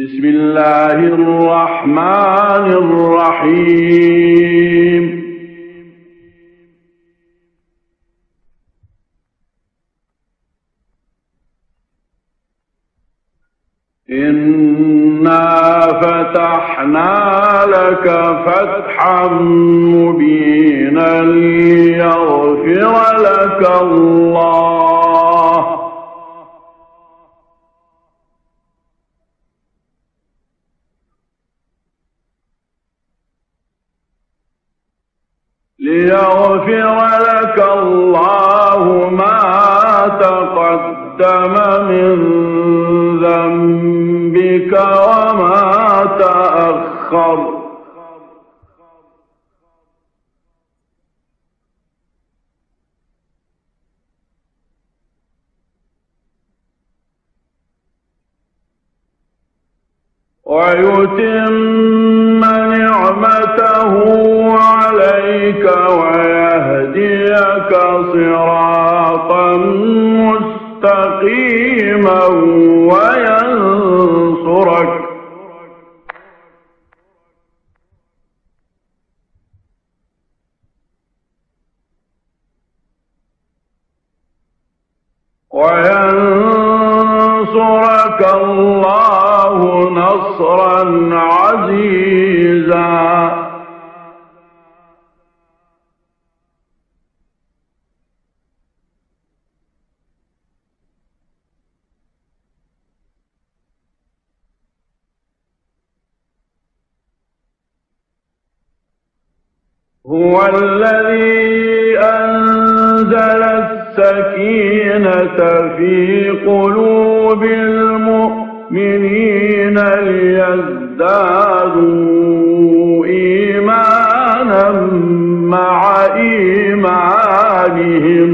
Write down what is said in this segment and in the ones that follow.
بسم الله الرحمن الرحيم إنا فتحنا لك فتحا مبينا ليغفر لك الله ما تقدم من ذنبك وما تأخر ويتم نعمته عليك ويهديك صراطا مستقيما وينصرك الله نصرا عزيزا هو الذي أنزل السكينة في قلوب المؤمنين ليزدادوا إيمانا مع إيمانهم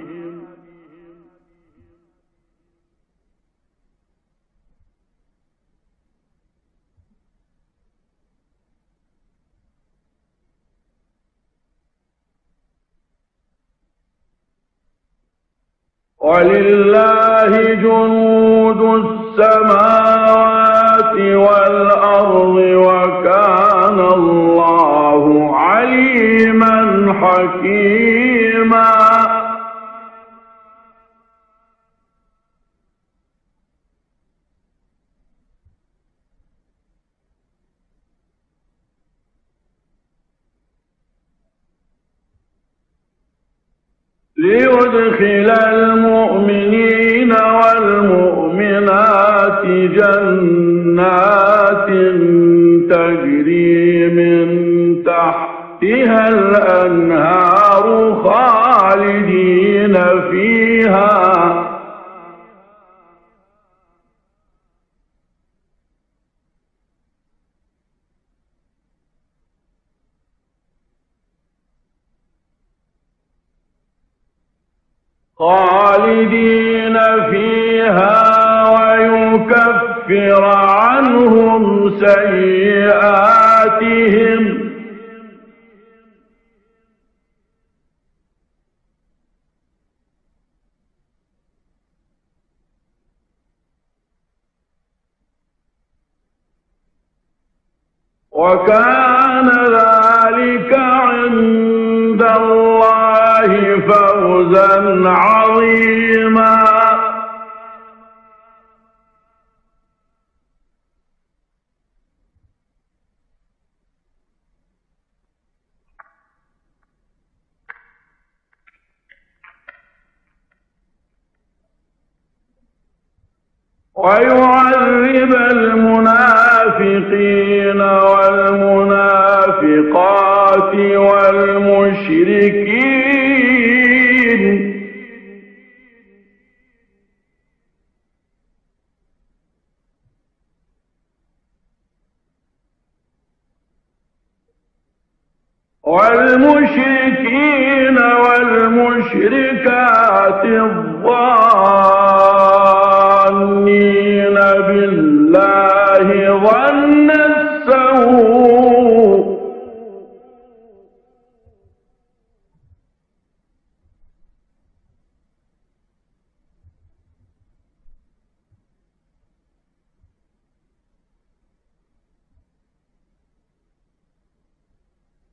ولله جنود السماوات والأرض وكان الله عليما حكيما ليدخل المؤمنين والمؤمنات جنات تجري من تحتها الأنهار خالدين فيها ويكفر عنهم سيئاتهم وكان ذلك عند الله فوزا عظيما ويعذب المنافقين والمنافقات والمشركين والمشركات الظانين بالله ظن السوء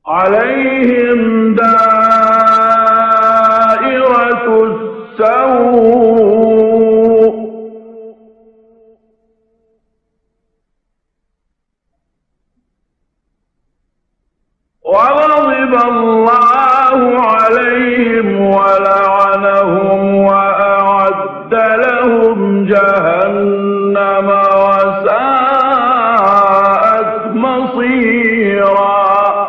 عليهم دائرة السوء وغضب الله عليهم ولعنهم وأعد لهم جهنم وساءت مصيرا.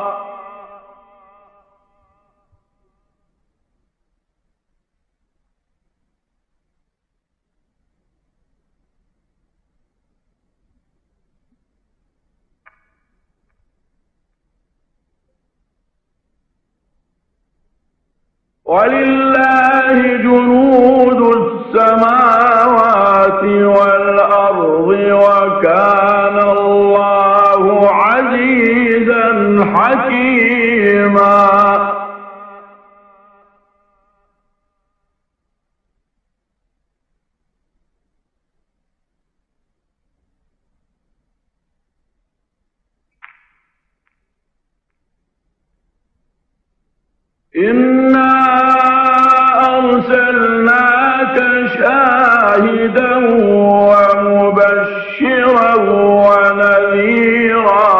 ولله جنود السماوات والأرض وكان الله عزيزا حكيما. إنا أرسلناك شاهدا ومبشرا ونذيرا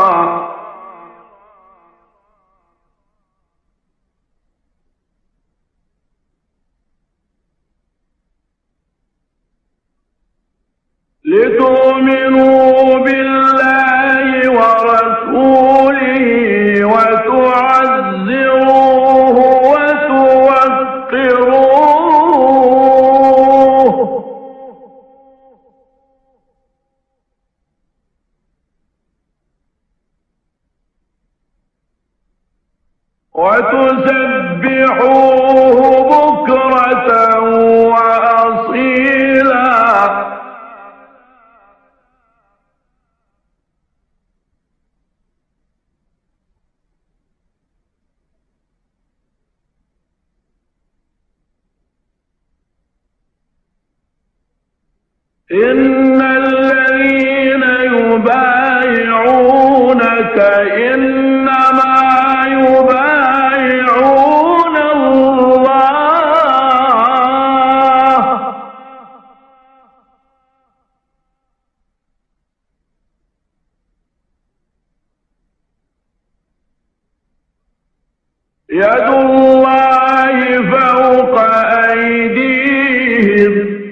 لتؤمنوا بالله ورسوله وتعزروه وتوقروه وتسبحوه بكرة وأصيلا. إن الذين يبايعونك إنما يبايعون الله يد الله فوق أيديهم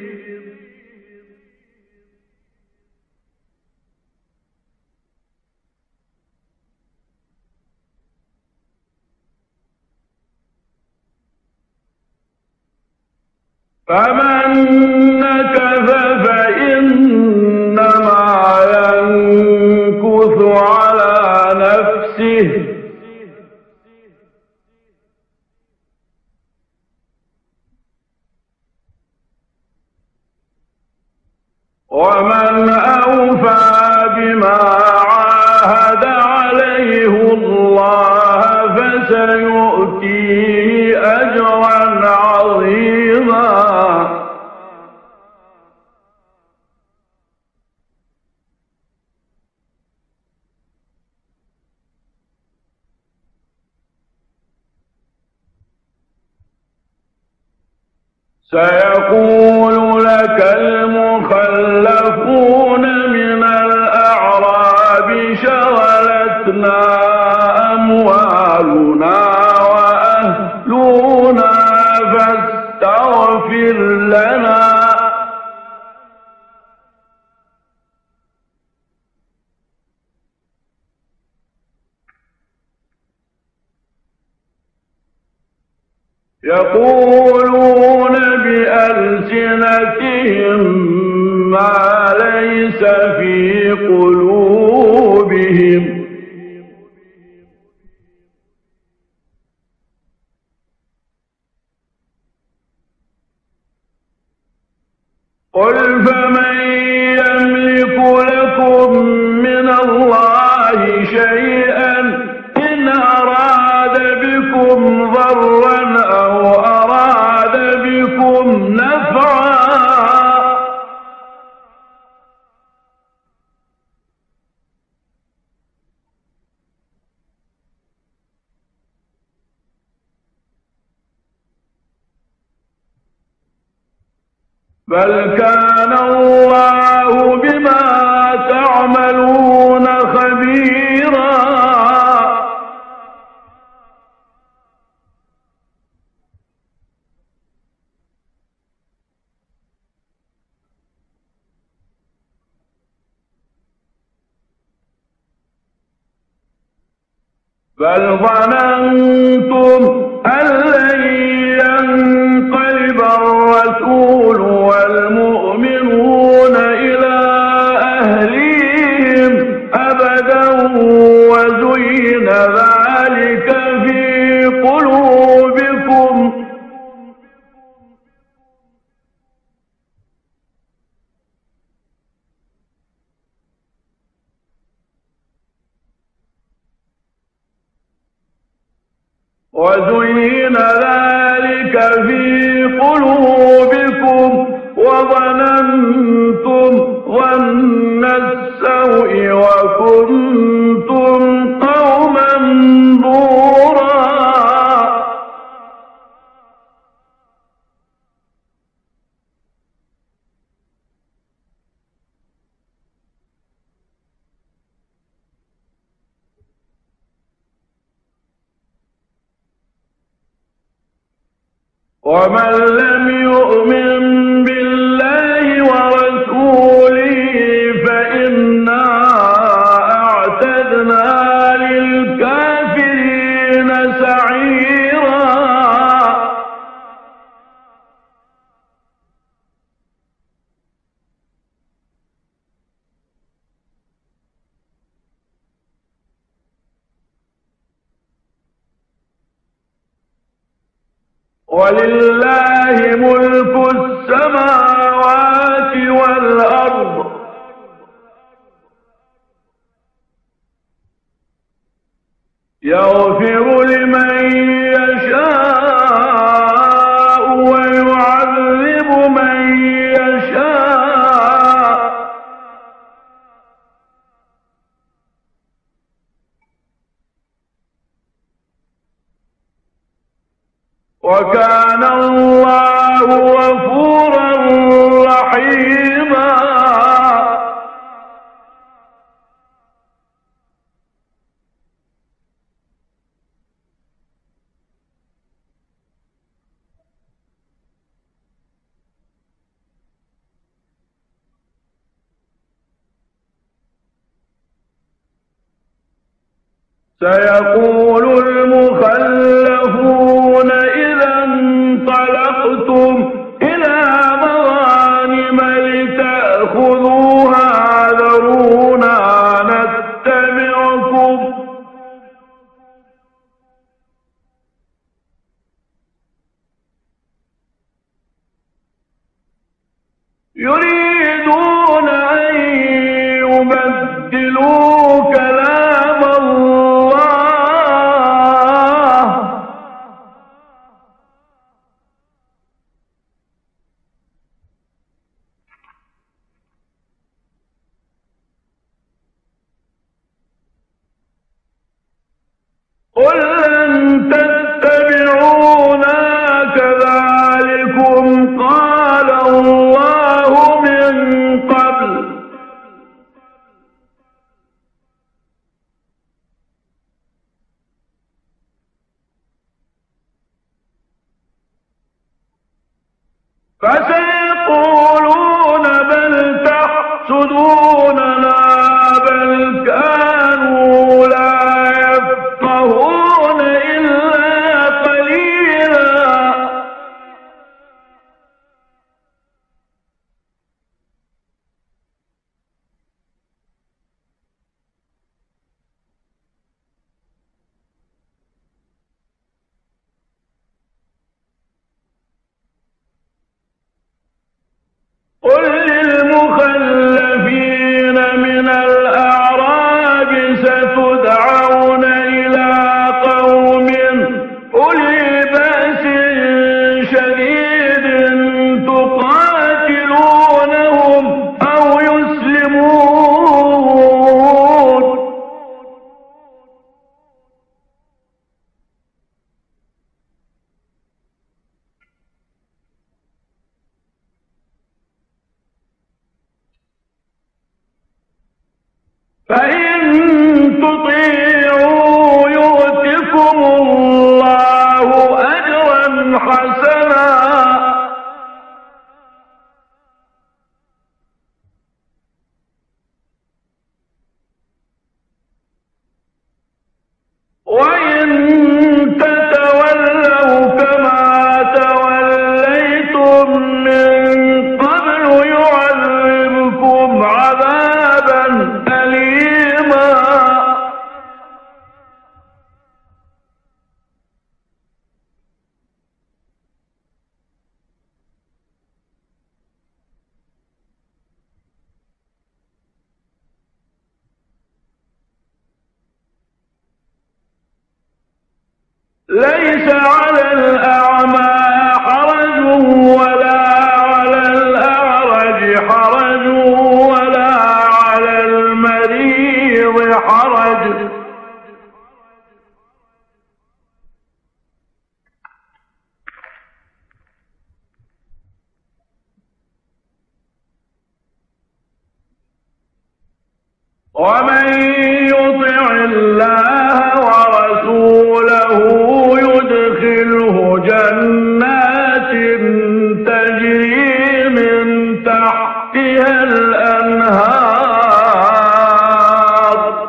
فمن نكث فإنما ينكث على نفسه ومن أوفى بما عاهد عليه الله فسيؤتيه أجرا عظيما. سيقول لك المخلفون من الأعراب شغلتنا أموالنا وأهلنا فاستغفر لنا يقولون بألسنتهم ما ليس في قلوبهم قل فمن يملك لكم من الله شيئا إن أراد بكم ضرا أو أراد بكم نفعا بل كان الله بما تعملون خبيرا. بل ظننتم أن لن ينقلب الرسول والمؤمنون إلى أهليهم أبدا وزين ذلك في قلوبكم وظننتم ظن السوء وكنتم قوما بورا. ومن لم يؤمن بالله ورسوله فإنا أعتدنا للكافرين سعيرا. ولله ملك السماوات والأرض يغفر لمن يشاء ويعذب من يشاء وكان الله غفورا رحيما. سيقول المخلفون إذا انطلقتم إلى مغانم لتأخذوها ذرونا نتبعكم يريدون أن يبدلوا كلام الله قل لن تتبعونا كذلكم قال الله من قبل فسيقولون بل تحسدوننا بل كانوا لا يفقهون إلا قليلا. فإن تطيعوا يؤتكم الله أجرا حسنا وإن تتولوا كما توليتم من قبل يعذبكم عذابا أليما. ليس على الأعمى حرج ولا على الأعرج حرج ولا على المريض حرج ومن يطع الله ورسوله يدخله جنات تجري من تحتها الأنهار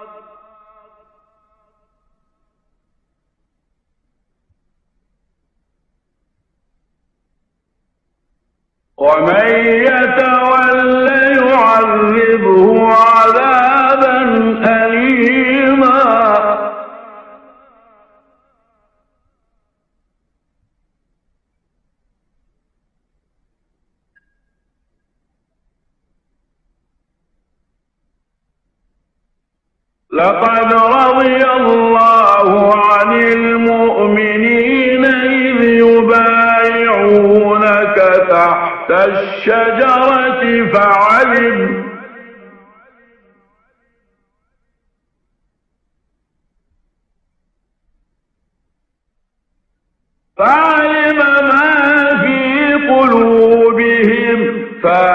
ومن يتولى يعذبه عذابا أليما. لقد رضي الله عن المؤمنين إذ يبايعونك تحت الشجرة فعلم ما في قلوبهم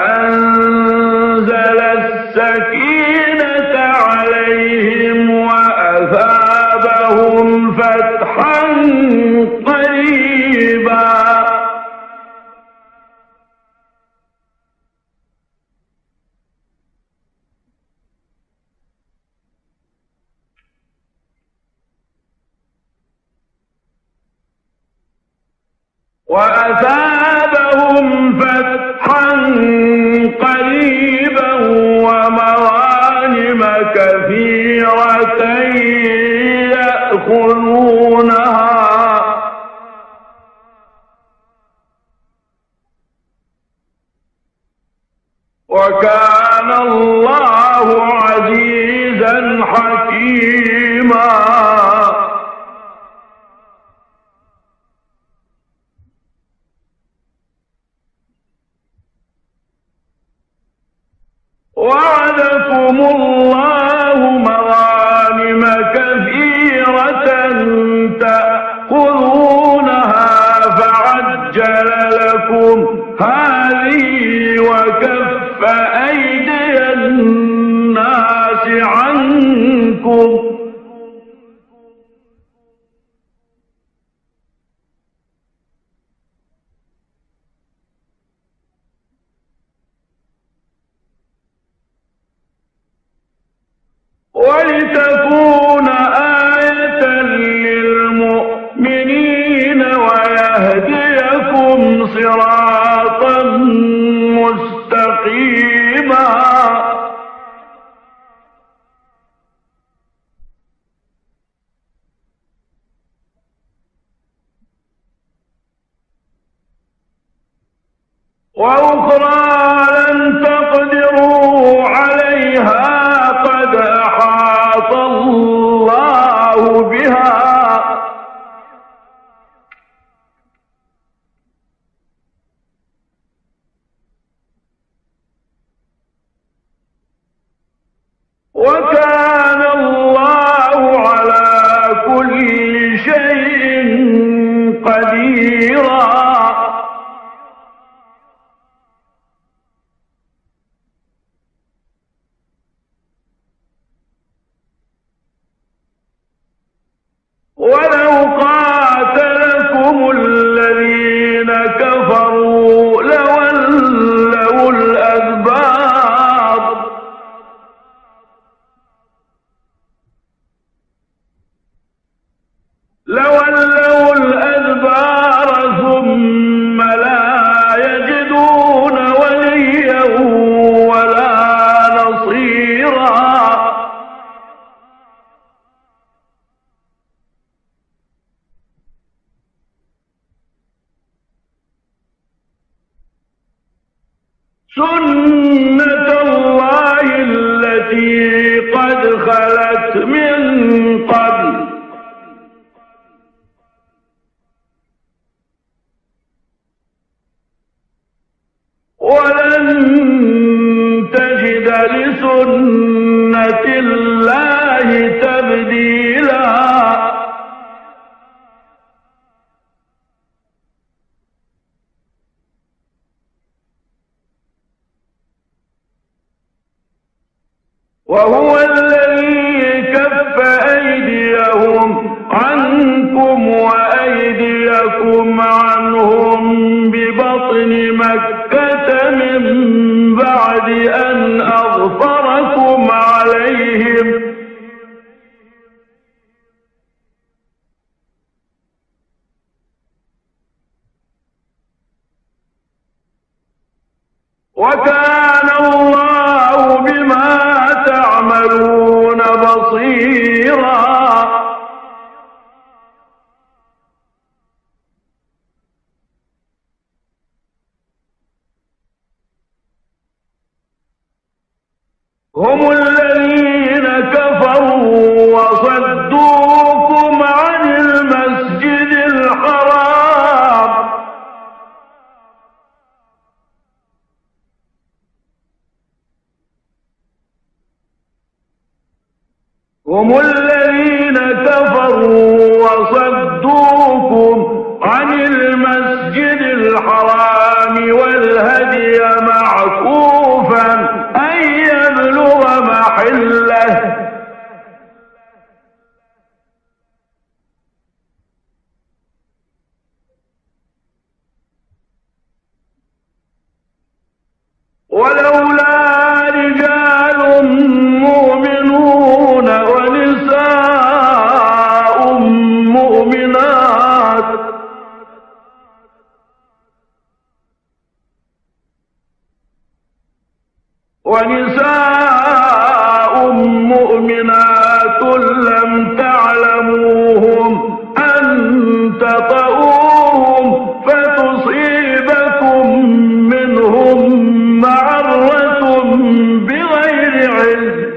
فأنزل السكينة عليهم وأثابهم فتحا قريبا. قريبا ومغانم كثيرة يأخذونها وكان الله عزيزا حكيما. وعدكم الله مغانم كثيرة تأخذونها فعجل لكم هذه وكف أيدي الناس عنكم ولتكون آية للمؤمنين ويهديكم صراطا مستقيما. وأخرى لن تقدروا عليها قد أحاط الله بها وكان الله على كل شيء قديرا. لولوا الأدبار ثم لا يجدون وليا ولا نصيرا. سنة الله التي قد خلت من قبل ولن تجد لسنة الله تبديلا. وهو الذي كف أيديهم عنكم وأيديكم عنهم ببطن مكة من بعد أن أظفركم عليهم وكان الله بما تعملون بصيرا. هم الذين كفروا وصدوكم عن المسجد الحرام هم الذين كفروا وصدوكم عن المسجد الحرام والهدي معكوفا أن يبلغ محله ولولا رجال مؤمنون ونساء مؤمنات لم تعلموهم أن تطؤوهم فتصيبكم منهم معرة بغير علم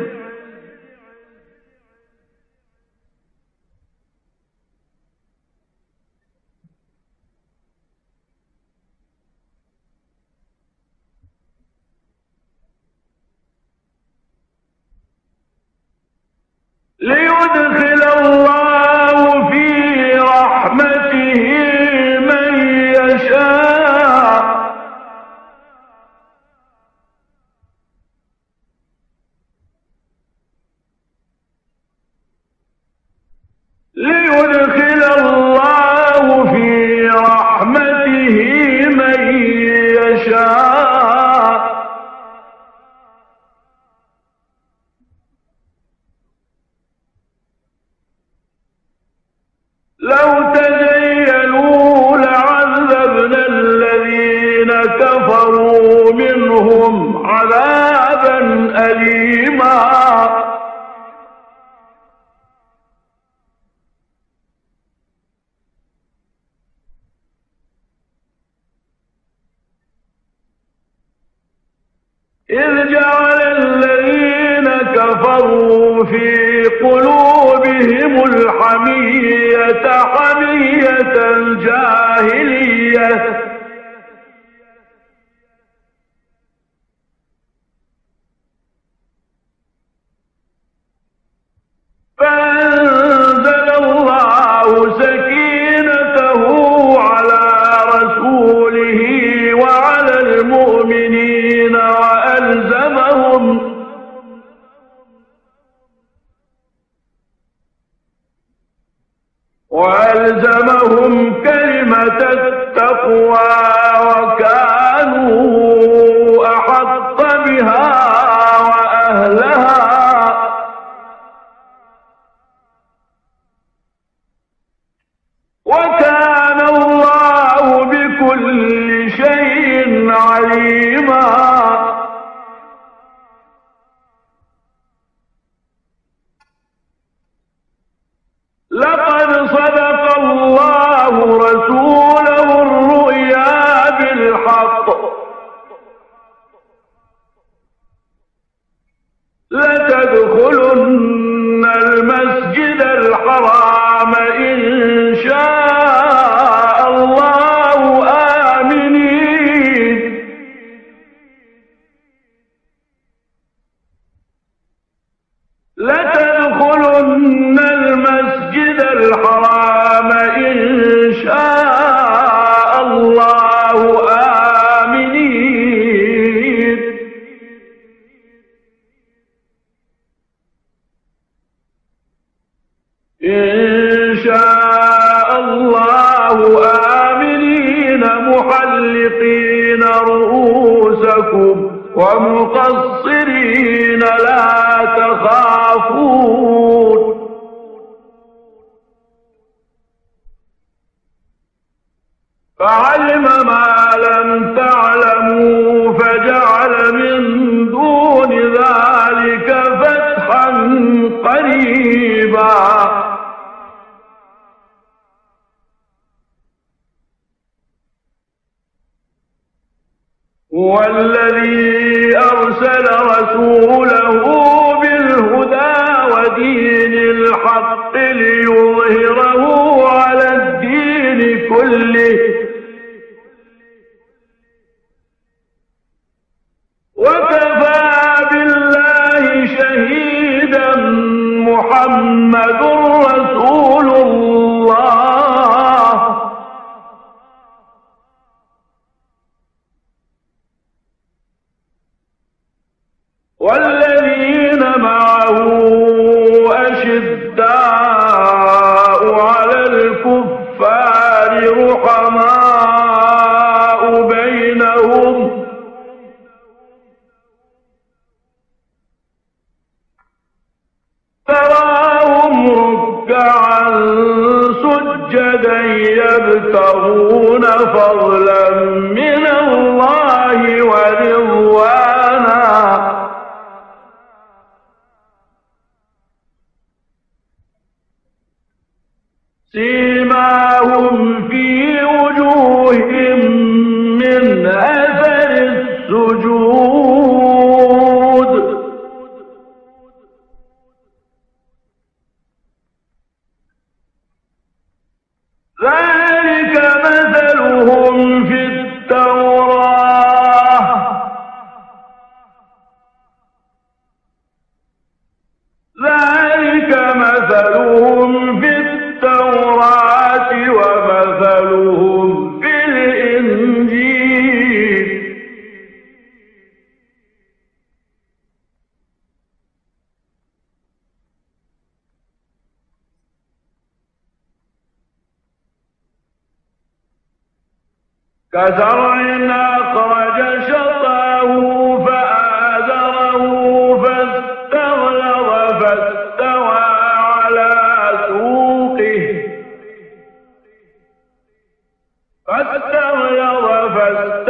ليدخل الله في رحمته من يشاء ليدخل الله في رحمته من يشاء لو تزيلوا لعذبنا الذين كفروا منهم عذابا أليما إذ جعل الذين كفروا في قلوبهم الحمية حمية الجاهلية فأنزل الله سكينته على رسوله وعلى المؤمنين وألزمهم كلمة التقوى وكانوا أحق بها وأهلها ورسوله الرؤيا بالحق لتدخلن المسجد الحرام إن شاء الله آمنين لتدخلن المسجد الحرام إن شاء الله آمنين إن شاء الله آمنين محلقين رؤوسكم ومقصرين لا تخافون فعلم ما لم تعلموا فجعل من دون ذلك فتحا قريبا هو الذي أرسل رسوله بالهدى ودين الحق ليظهره على الدين كله وكفى بالله شهيدا محمد رسول الله والذين معه أشداء على الكفار رحماء بينهم تراهم ركعا سجدا يبتغون فضلا من الله ورضوانا سيماهم في وجوههم من أثر السجود ذلك مثلهم في التوراة ذلك مثلهم في التوراة ومثلهم في الإنجيل كزرع أخرج شطأه فآزره فاستغلظ فاستوى على سوقه